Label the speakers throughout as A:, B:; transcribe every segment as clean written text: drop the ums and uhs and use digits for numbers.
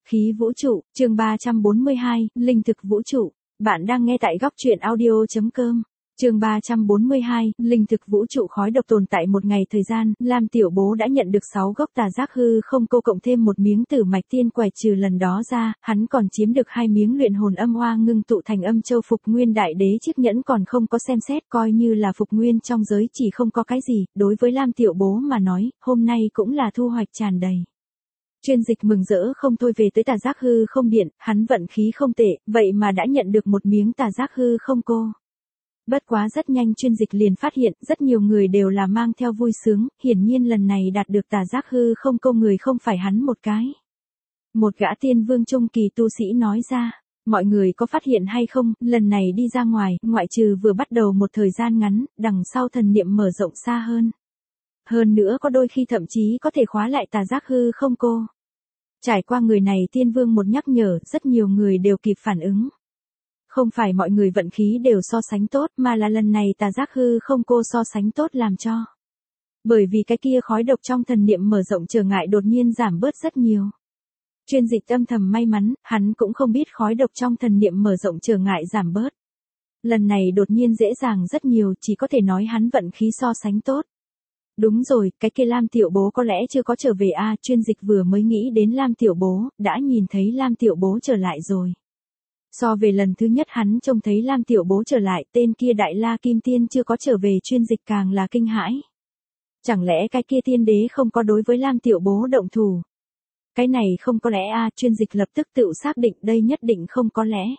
A: Khí vũ trụ, chương 342, linh thực vũ trụ. Bạn đang nghe tại góc truyện audio.com. Chương 342, linh thực vũ trụ. Khói độc tồn tại một ngày thời gian, Lam Tiểu Bố đã nhận được 6 gốc tà giác hư không cô cộng thêm một miếng tử mạch tiên quải. Trừ lần đó ra, hắn còn chiếm được 2 miếng luyện hồn âm hoa ngưng tụ thành âm châu phục nguyên đại đế chiếc nhẫn còn không có xem xét, coi như là phục nguyên trong giới chỉ không có cái gì. Đối với Lam Tiểu Bố mà nói, hôm nay cũng là thu hoạch tràn đầy. Chuyên dịch mừng rỡ không thôi về tới tà giác hư không điện, hắn vận khí không tệ, vậy mà đã nhận được một miếng tà giác hư không cô. Bất quá rất nhanh chuyên dịch liền phát hiện, rất nhiều người đều là mang theo vui sướng, hiển nhiên lần này đạt được tà giác hư không cô người không phải hắn một cái. Một gã tiên vương trung kỳ tu sĩ nói ra, mọi người có phát hiện hay không, lần này đi ra ngoài, ngoại trừ vừa bắt đầu một thời gian ngắn, đằng sau thần niệm mở rộng xa hơn. Hơn nữa có đôi khi thậm chí có thể khóa lại tà giác hư không cô. Trải qua người này tiên vương một nhắc nhở, rất nhiều người đều kịp phản ứng. Không phải mọi người vận khí đều so sánh tốt, mà là lần này tà giác hư không cô so sánh tốt làm cho. Bởi vì cái kia khói độc trong thần niệm mở rộng trở ngại đột nhiên giảm bớt rất nhiều. Chuyên dịch âm thầm may mắn, hắn cũng không biết khói độc trong thần niệm mở rộng trở ngại giảm bớt. Lần này đột nhiên dễ dàng rất nhiều, chỉ có thể nói hắn vận khí so sánh tốt. Đúng rồi, cái kia Lam Tiểu Bố có lẽ chưa có trở về à, chuyên dịch vừa mới nghĩ đến Lam Tiểu Bố, đã nhìn thấy Lam Tiểu Bố trở lại rồi. So về lần thứ nhất hắn trông thấy Lam Tiểu Bố trở lại, tên kia Đại La Kim Tiên chưa có trở về, chuyên dịch càng là kinh hãi. Chẳng lẽ cái kia tiên đế không có đối với Lam Tiểu Bố động thủ? Cái này không có lẽ à, chuyên dịch lập tức tự xác định đây nhất định không có lẽ.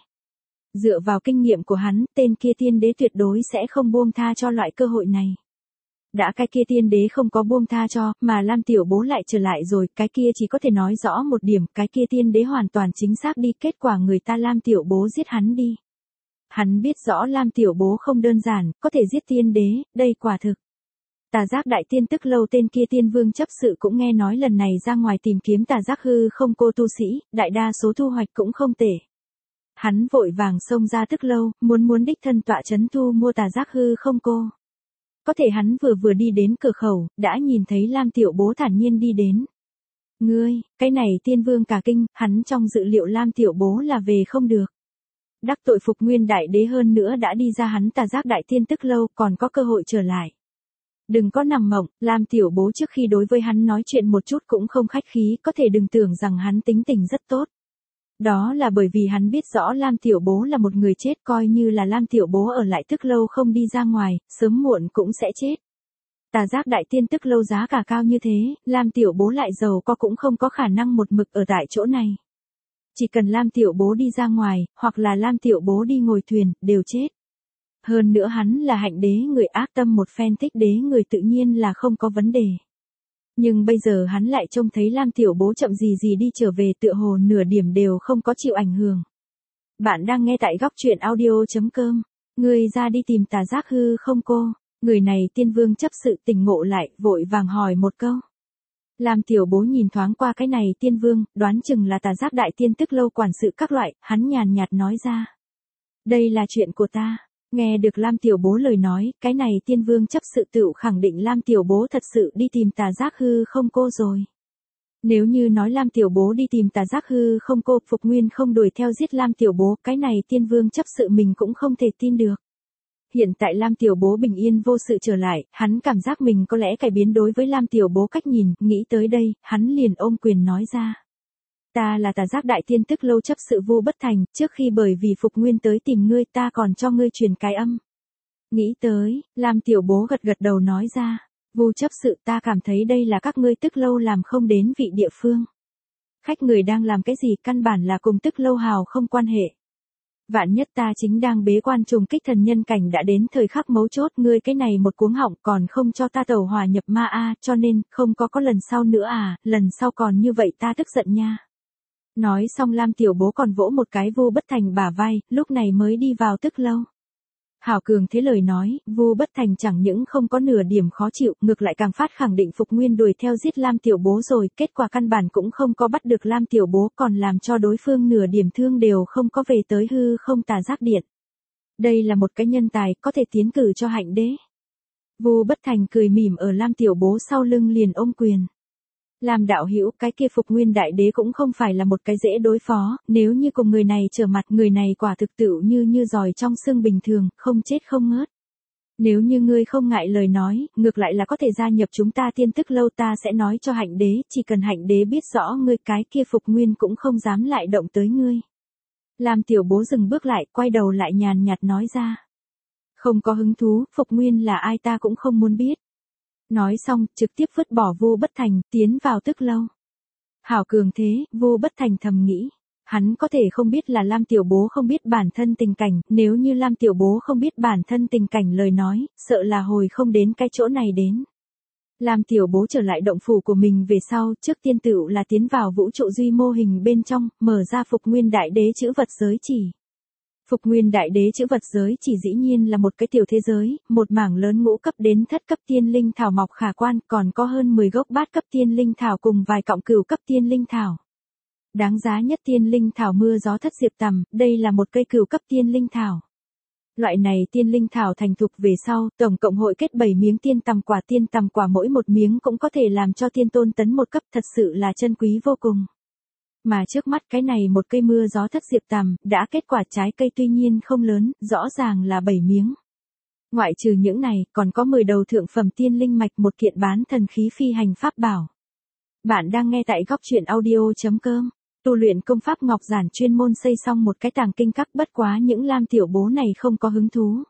A: Dựa vào kinh nghiệm của hắn, tên kia tiên đế tuyệt đối sẽ không buông tha cho loại cơ hội này. Đã cái kia tiên đế không có buông tha cho, mà Lam Tiểu Bố lại trở lại rồi, cái kia chỉ có thể nói rõ một điểm, cái kia tiên đế hoàn toàn chính xác đi, kết quả người ta Lam Tiểu Bố giết hắn đi. Hắn biết rõ Lam Tiểu Bố không đơn giản, có thể giết tiên đế, đây quả thực. Tà giác đại tiên tức lâu tên kia tiên vương chấp sự cũng nghe nói lần này ra ngoài tìm kiếm tà giác hư không cô tu sĩ, đại đa số thu hoạch cũng không tệ. Hắn vội vàng xông ra tức lâu, muốn đích thân tọa chấn thu mua tà giác hư không cô. Có thể hắn vừa đi đến cửa khẩu, đã nhìn thấy Lam Tiểu Bố thản nhiên đi đến. Ngươi, cái này tiên vương cả kinh, hắn trong dự liệu Lam Tiểu Bố là về không được. Đắc tội phục nguyên đại đế hơn nữa đã đi ra hắn tà giác đại tiên tức lâu, còn có cơ hội trở lại. Đừng có nằm mộng, Lam Tiểu Bố trước khi đối với hắn nói chuyện một chút cũng không khách khí, có thể đừng tưởng rằng hắn tính tình rất tốt. Đó là bởi vì hắn biết rõ Lam Tiểu Bố là một người chết, coi như là Lam Tiểu Bố ở lại tức lâu không đi ra ngoài, sớm muộn cũng sẽ chết. Tà giác đại tiên tức lâu giá cả cao như thế, Lam Tiểu Bố lại giàu có cũng không có khả năng một mực ở tại chỗ này. Chỉ cần Lam Tiểu Bố đi ra ngoài, hoặc là Lam Tiểu Bố đi ngồi thuyền, đều chết. Hơn nữa hắn là hạnh đế người ác tâm một phen thích đế người tự nhiên là không có vấn đề. Nhưng bây giờ hắn lại trông thấy Lam Tiểu Bố chậm gì đi trở về, tựa hồ nửa điểm đều không có chịu ảnh hưởng. Bạn đang nghe tại góc truyện audio.com. Người ra đi tìm tà giác hư không cô. Người này tiên vương chấp sự tỉnh ngộ lại, vội vàng hỏi một câu. Lam Tiểu Bố nhìn thoáng qua cái này tiên vương, đoán chừng là tà giác đại tiên tức lâu quản sự các loại, hắn nhàn nhạt nói ra. Đây là chuyện của ta. Nghe được Lam Tiểu Bố lời nói, cái này tiên vương chấp sự tự khẳng định Lam Tiểu Bố thật sự đi tìm tà giác hư không cô rồi. Nếu như nói Lam Tiểu Bố đi tìm tà giác hư không cô, phục nguyên không đuổi theo giết Lam Tiểu Bố, cái này tiên vương chấp sự mình cũng không thể tin được. Hiện tại Lam Tiểu Bố bình yên vô sự trở lại, hắn cảm giác mình có lẽ cải biến đối với Lam Tiểu Bố cách nhìn, nghĩ tới đây, hắn liền ôm quyền nói ra. Ta là tà giác đại tiên tức lâu chấp sự Vu Bất Thành, trước khi bởi vì phục nguyên tới tìm ngươi ta còn cho ngươi truyền cái âm. Nghĩ tới, Lam Tiểu Bố gật đầu nói ra, Vu chấp sự ta cảm thấy đây là các ngươi tức lâu làm không đến vị địa phương. Khách người đang làm cái gì căn bản là cùng tức lâu hào không quan hệ. Vạn nhất ta chính đang bế quan trùng kích thần nhân cảnh đã đến thời khắc mấu chốt, ngươi cái này một cuống họng còn không cho ta tẩu hòa nhập ma a, cho nên không có lần sau nữa à, lần sau còn như vậy ta tức giận nha. Nói xong Lam Tiểu Bố còn vỗ một cái Vu Bất Thành bả vai, lúc này mới đi vào tức lâu. Hảo cường thế lời nói, Vu Bất Thành chẳng những không có nửa điểm khó chịu, ngược lại càng phát khẳng định phục nguyên đuổi theo giết Lam Tiểu Bố rồi, kết quả căn bản cũng không có bắt được Lam Tiểu Bố, còn làm cho đối phương nửa điểm thương đều không có về tới hư không tà giác điện. Đây là một cái nhân tài, có thể tiến cử cho hạnh đế. Vu Bất Thành cười mỉm ở Lam Tiểu Bố sau lưng liền ôm quyền. Lam đạo hữu, cái kia Phục Nguyên Đại Đế cũng không phải là một cái dễ đối phó, nếu như cùng người này trở mặt, người này quả thực tựu như giòi trong xương bình thường, không chết không ngớt. Nếu như ngươi không ngại lời nói, ngược lại là có thể gia nhập chúng ta Tiên Tức Lâu, ta sẽ nói cho Hạnh Đế, chỉ cần Hạnh Đế biết rõ ngươi, cái kia Phục Nguyên cũng không dám lại động tới ngươi. Lam tiểu bố dừng bước lại, quay đầu lại nhàn nhạt nói ra. Không có hứng thú, Phục Nguyên là ai ta cũng không muốn biết. Nói xong, trực tiếp vứt bỏ Vu Bất Thành, tiến vào Tức Lâu. Hảo cường thế, Vu Bất Thành thầm nghĩ. Hắn có thể không biết là Lam tiểu bố không biết bản thân tình cảnh, nếu như Lam tiểu bố không biết bản thân tình cảnh lời nói, sợ là hồi không đến cái chỗ này đến. Lam tiểu bố trở lại động phủ của mình về sau, trước tiên tựu là tiến vào vũ trụ duy mô hình bên trong, mở ra Phục Nguyên Đại Đế chữ vật giới chỉ. Phục Nguyên Đại Đế chữ vật giới chỉ dĩ nhiên là một cái tiểu thế giới, một mảng lớn ngũ cấp đến thất cấp tiên linh thảo mọc khả quan, còn có hơn 10 gốc bát cấp tiên linh thảo cùng vài cọng cửu cấp tiên linh thảo. Đáng giá nhất tiên linh thảo mưa gió thất diệp tằm, đây là một cây cửu cấp tiên linh thảo. Loại này tiên linh thảo thành thục về sau, tổng cộng hội kết 7 miếng tiên tằm quả mỗi một miếng cũng có thể làm cho tiên tôn tấn một cấp, thật sự là chân quý vô cùng. Mà trước mắt cái này một cây mưa gió thất diệp tằm, đã kết quả trái cây tuy nhiên không lớn, rõ ràng là 7 miếng. Ngoại trừ những này, còn có 10 đầu thượng phẩm tiên linh mạch, một kiện bán thần khí phi hành pháp bảo. Bạn đang nghe tại góc truyện audio.com. Tu luyện công pháp ngọc giản chuyên môn xây xong một cái tàng kinh các, bất quá những Lam tiểu bố này không có hứng thú.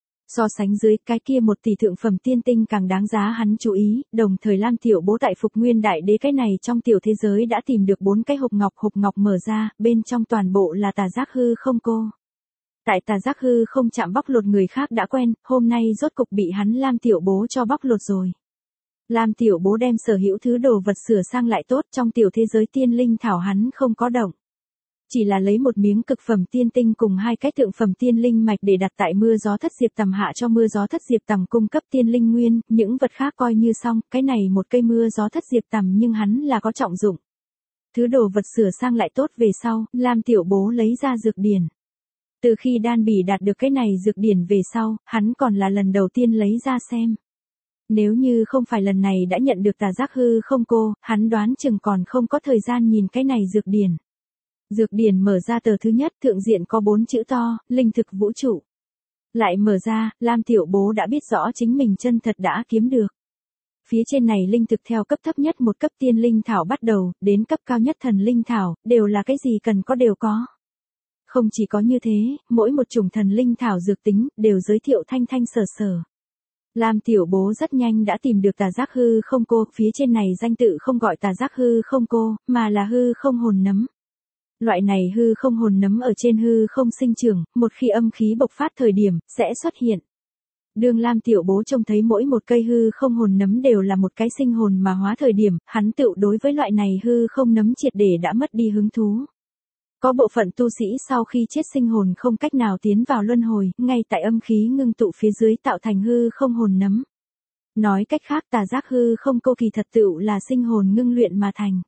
A: So sánh dưới, cái kia 1 tỷ thượng phẩm tiên tinh càng đáng giá hắn chú ý, đồng thời Lam tiểu bố tại Phục Nguyên Đại Đế cái này trong tiểu thế giới đã tìm được 4 cái hộp ngọc mở ra, bên trong toàn bộ là tà giác hư không cô. Tại tà giác hư không chạm bóc lột người khác đã quen, hôm nay rốt cục bị hắn Lam tiểu bố cho bóc lột rồi. Lam tiểu bố đem sở hữu thứ đồ vật sửa sang lại tốt, trong tiểu thế giới tiên linh thảo hắn không có động. Chỉ là lấy một miếng cực phẩm tiên tinh cùng 2 cái thượng phẩm tiên linh mạch để đặt tại mưa gió thất diệp tằm hạ cho mưa gió thất diệp tằm cung cấp tiên linh nguyên, những vật khác coi như xong, cái này một cây mưa gió thất diệp tằm nhưng hắn là có trọng dụng. Thứ đồ vật sửa sang lại tốt về sau, Lam tiểu bố lấy ra dược điển. Từ khi Đan Bỉ đạt được cái này dược điển về sau, hắn còn là lần đầu tiên lấy ra xem. Nếu như không phải lần này đã nhận được tà giác hư không cô, hắn đoán chừng còn không có thời gian nhìn cái này dược điển. Dược điển mở ra tờ thứ nhất, thượng diện có 4 chữ to, linh thực vũ trụ. Lại mở ra, Lam tiểu bố đã biết rõ chính mình chân thật đã kiếm được. Phía trên này linh thực theo cấp thấp nhất 1 cấp tiên linh thảo bắt đầu, đến cấp cao nhất thần linh thảo, đều là cái gì cần có đều có. Không chỉ có như thế, mỗi một chủng thần linh thảo dược tính, đều giới thiệu thanh sở. Lam tiểu bố rất nhanh đã tìm được tà giác hư không cô, phía trên này danh tự không gọi tà giác hư không cô, mà là hư không hồn nấm. Loại này hư không hồn nấm ở trên hư không sinh trưởng, một khi âm khí bộc phát thời điểm, sẽ xuất hiện. Đường Lam tiểu bố trông thấy mỗi một cây hư không hồn nấm đều là một cái sinh hồn mà hóa thời điểm, hắn tựu đối với loại này hư không nấm triệt để đã mất đi hứng thú. Có bộ phận tu sĩ sau khi chết sinh hồn không cách nào tiến vào luân hồi, ngay tại âm khí ngưng tụ phía dưới tạo thành hư không hồn nấm. Nói cách khác tà giác hư không cô kỳ thật tựu là sinh hồn ngưng luyện mà thành.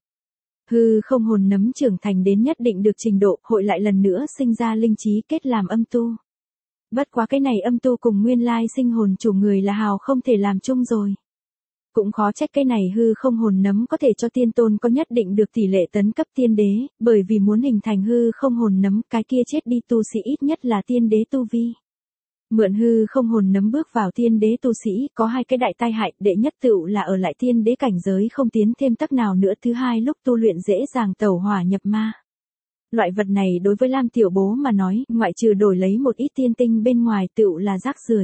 A: Hư không hồn nấm trưởng thành đến nhất định được trình độ, hội lại lần nữa sinh ra linh trí kết làm âm tu. Bất quá cái này âm tu cùng nguyên lai sinh hồn chủ người là hào không thể làm chung rồi. Cũng khó trách cái này hư không hồn nấm có thể cho tiên tôn có nhất định được tỷ lệ tấn cấp tiên đế, bởi vì muốn hình thành hư không hồn nấm, cái kia chết đi tu sĩ ít nhất là tiên đế tu vi. Mượn hư không hồn nấm bước vào tiên đế tu sĩ, có 2 cái đại tai hại, đệ nhất tựu là ở lại tiên đế cảnh giới không tiến thêm tắc nào nữa, thứ hai lúc tu luyện dễ dàng tẩu hỏa nhập ma. Loại vật này đối với Lam tiểu bố mà nói, ngoại trừ đổi lấy một ít tiên tinh bên ngoài tựu là rác rưởi.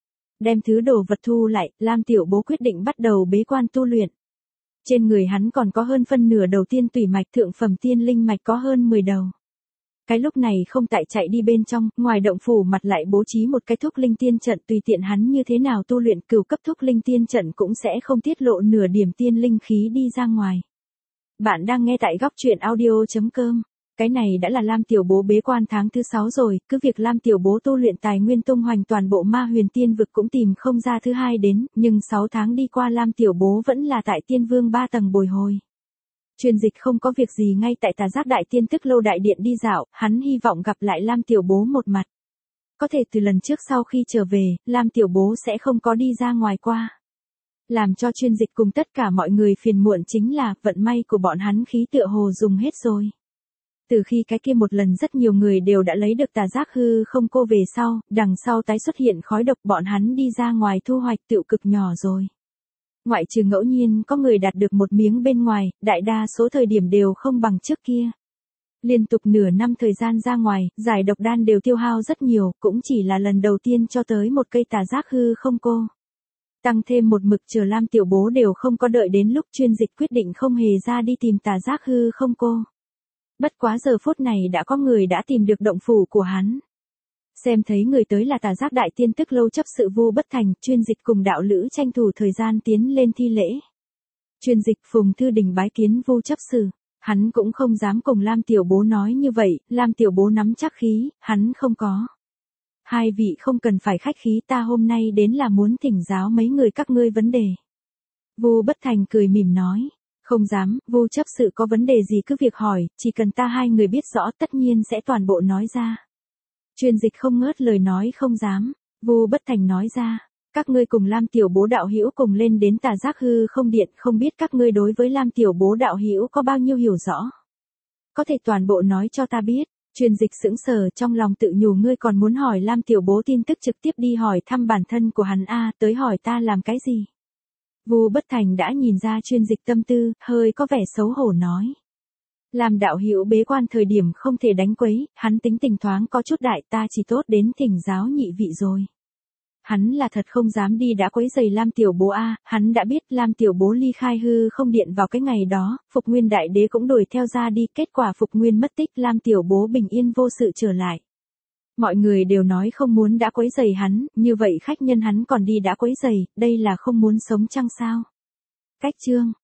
A: Đem thứ đồ vật thu lại, Lam tiểu bố quyết định bắt đầu bế quan tu luyện. Trên người hắn còn có hơn phân nửa đầu tiên tủy mạch, thượng phẩm tiên linh mạch có hơn 10 đầu. Cái lúc này không tại chạy đi bên trong, ngoài động phủ mặt lại bố trí một cái thúc linh tiên trận, tùy tiện hắn như thế nào tu luyện, cửu cấp thúc linh tiên trận cũng sẽ không tiết lộ nửa điểm tiên linh khí đi ra ngoài. Bạn đang nghe tại góc truyện audio.com. Cái này đã là Lam tiểu bố bế quan tháng thứ 6 rồi, cứ việc Lam tiểu bố tu luyện tài nguyên tung hoành toàn bộ ma huyền tiên vực cũng tìm không ra thứ hai đến, nhưng 6 tháng đi qua Lam tiểu bố vẫn là tại tiên vương 3 tầng bồi hồi. Truyền dịch không có việc gì ngay tại tà giác đại tiên Tức Lâu đại điện đi dạo, hắn hy vọng gặp lại Lam tiểu bố một mặt. Có thể từ lần trước sau khi trở về, Lam tiểu bố sẽ không có đi ra ngoài qua. Làm cho chuyên dịch cùng tất cả mọi người phiền muộn chính là vận may của bọn hắn khí tựa hồ dùng hết rồi. Từ khi cái kia một lần rất nhiều người đều đã lấy được tà giác hư không cô về sau, đằng sau tái xuất hiện khói độc bọn hắn đi ra ngoài thu hoạch tựu cực nhỏ rồi. Ngoại trừ ngẫu nhiên có người đạt được một miếng bên ngoài, đại đa số thời điểm đều không bằng trước kia. Liên tục nửa năm thời gian ra ngoài, giải độc đan đều tiêu hao rất nhiều, cũng chỉ là lần đầu tiên cho tới một cây tà giác hư không cô. Tăng thêm một mực chờ Lam Tiểu Bố đều không có đợi đến lúc chuyên dịch quyết định không hề ra đi tìm tà giác hư không cô. Bất quá giờ phút này đã có người đã tìm được động phủ của hắn. Xem thấy người tới là tà giác đại tiên tức lâu chấp sự Vu Bất Thành, chuyên dịch cùng đạo lữ tranh thủ thời gian tiến lên thi lễ. Chuyên dịch Phùng Thư Đình bái kiến Vu chấp sự, hắn cũng không dám cùng Lam Tiểu Bố nói như vậy, Lam Tiểu Bố nắm chắc khí, hắn không có. Hai vị không cần phải khách khí, ta hôm nay đến là muốn thỉnh giáo mấy người các ngươi vấn đề. Vu Bất Thành cười mỉm nói. Không dám, Vu chấp sự có vấn đề gì cứ việc hỏi, chỉ cần ta hai người biết rõ tất nhiên sẽ toàn bộ nói ra. Chuyên dịch không ngớt lời nói không dám, Vu Bất Thành nói ra, các ngươi cùng Lam Tiểu Bố đạo hữu cùng lên đến tà giác hư không điện, không biết các ngươi đối với Lam Tiểu Bố đạo hữu có bao nhiêu hiểu rõ. Có thể toàn bộ nói cho ta biết. Chuyên dịch sững sờ trong lòng tự nhủ, ngươi còn muốn hỏi Lam Tiểu Bố tin tức trực tiếp đi hỏi thăm bản thân của hắn tới hỏi ta làm cái gì. Vu Bất Thành đã nhìn ra chuyên dịch tâm tư, hơi có vẻ xấu hổ nói. Làm đạo hữu bế quan thời điểm không thể đánh quấy, hắn tính tình thoáng có chút đại, ta chỉ tốt đến thỉnh giáo nhị vị rồi. Hắn là thật không dám đi đã quấy rầy Lam Tiểu Bố hắn đã biết Lam Tiểu Bố ly khai hư không điện vào cái ngày đó, Phục Nguyên Đại Đế cũng đuổi theo ra đi, kết quả Phục Nguyên mất tích, Lam Tiểu Bố bình yên vô sự trở lại. Mọi người đều nói không muốn đã quấy rầy hắn, như vậy khách nhân hắn còn đi đã quấy rầy, đây là không muốn sống chăng sao? Cách chương